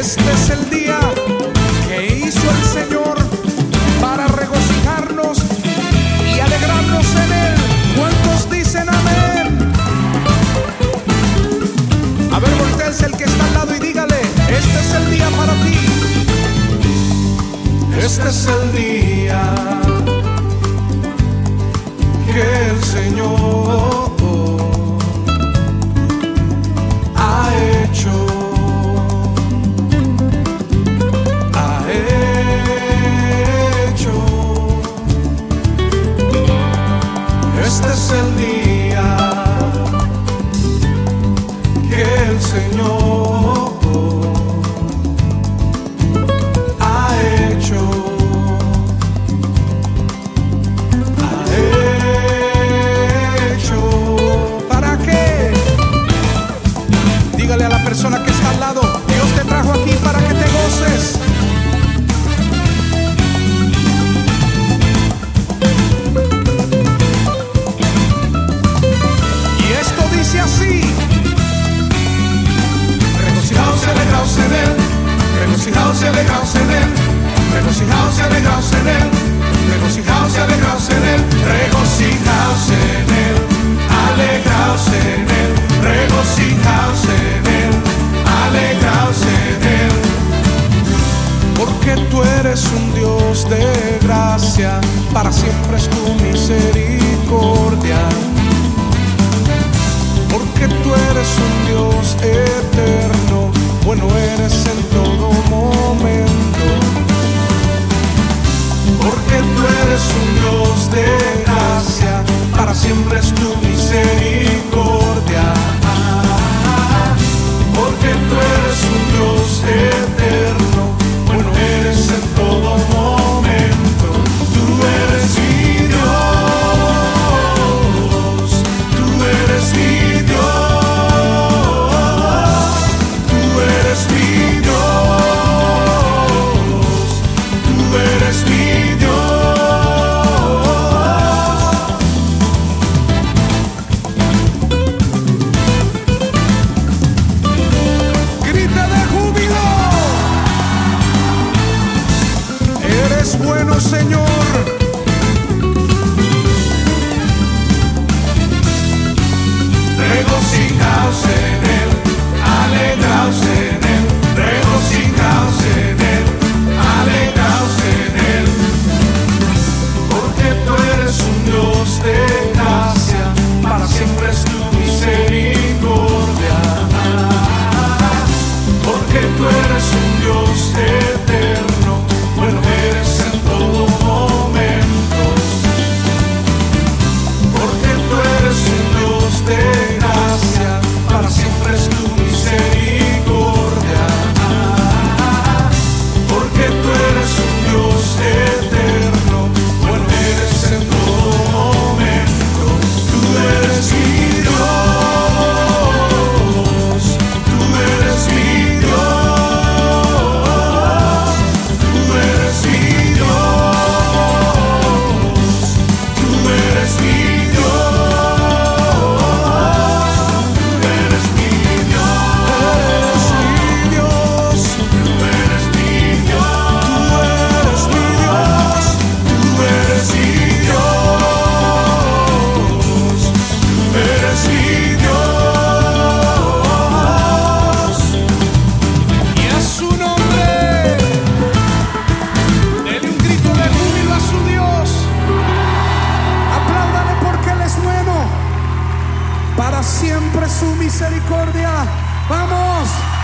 Este es el día que hizo el Señor para regocijarnos y alegrarnos en Él. ¿Cuántos dicen amén? A ver, voltéese el que está al lado y dígale: este es el día para ti. Este es el día que el Señor ha hecho. Este es el día que el Señor ha hecho. ¿Para qué? Dígale a la persona que está al lado: Dios te trajo aquí para que te goces. Así, regocijaos y alegraos en Él, regocijaos y alegraos en Él, regocijaos y alegraos en Él, regocijaos y alegraos en Él, regocijaos en Él, alegraos en Él, regocijaos en Él, alegraos en Él. Porque tú eres un Dios de gracia, para siempre es tu misericordia. Porque tú eres un Dios eterno, bueno eres en todo momento. Porque tú eres un Dios de gracia, para siempre es tu misericordia. Porque tú eres un Dios eterno, bueno eres en todo momento. Tú eres mi Dios, tú eres mi bueno, Señor. Regocijaos en Él, alegraos en Él, regocijaos en Él, alegraos en Él. Porque tú eres un Dios de gracia, para siempre es tu misericordia. Porque tú eres un Dios eterno, bueno eres en todo momento. Porque tú eres un Dios de gracia, para siempre es tu misericordia. Porque tú eres un Dios eterno, bueno eres en todo momento. Tú eres mi Dios, tú eres mi Dios, tú eres mi Dios, tú eres mi Dios, tú eres mi Dios, tú eres mi Dios, tú eres mi Dios, tú eres mi Dios, y a su nombre denle un grito de júbilo a su Dios. Apláudale porque Él es bueno, para siempre su misericordia. ¡Vamos!